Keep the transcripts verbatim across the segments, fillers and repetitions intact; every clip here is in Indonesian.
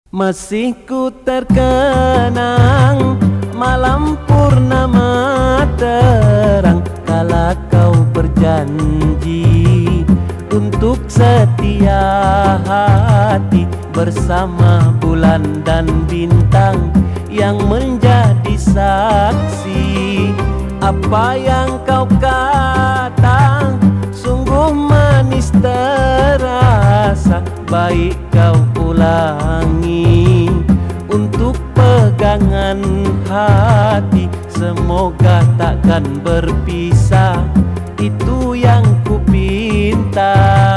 Masih ku terkenang malam purnama terang, kala kau berjanji untuk setia hati bersama bulan dan bintang yang menjadi saksi. Apa yang kau kata sungguh manis terasa, baik kau ulangi untuk pegangan hati. Semoga takkan berpisah, itu yang ku pinta.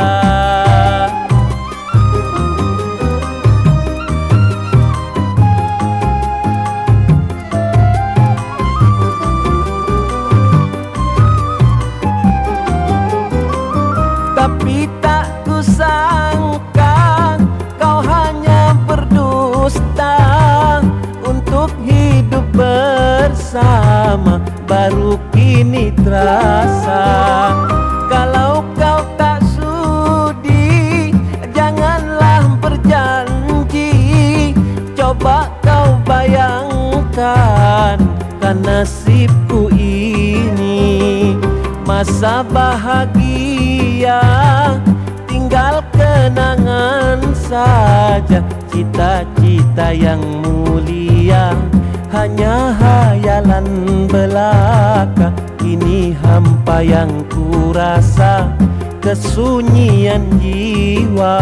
Tapi tak kusangka kau hanya berdusta untuk hidup bersama, baru kini terasa. Kalau kau tak sudi, janganlah berjanji. Coba kau bayangkan, kan nasibku ini masa bahagia tinggal kenangan saja. Cita-cita yang mulia hanya hayalan belaka. Kini hampa yang ku rasa, kesunyian jiwa.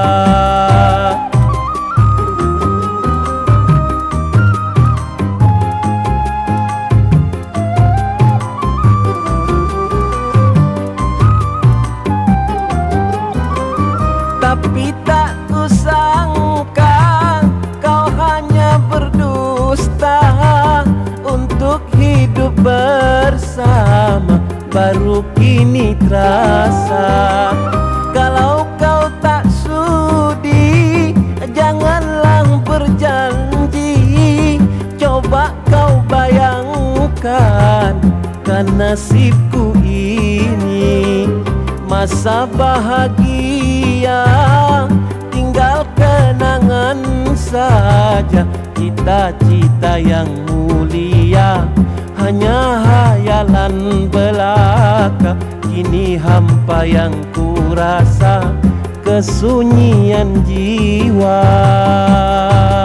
Tapi tak kusangka kau hanya berdusta untuk hidup bersama, baru kini terasa. Kalau kau tak sudi, janganlah berjanji. Coba kau bayangkan, kan nasibku ini masa bahagia tinggal kenangan saja. Cita-cita yang mulia hanya hayalan belaka. Kini hampa yang ku rasa, kesunyian jiwa.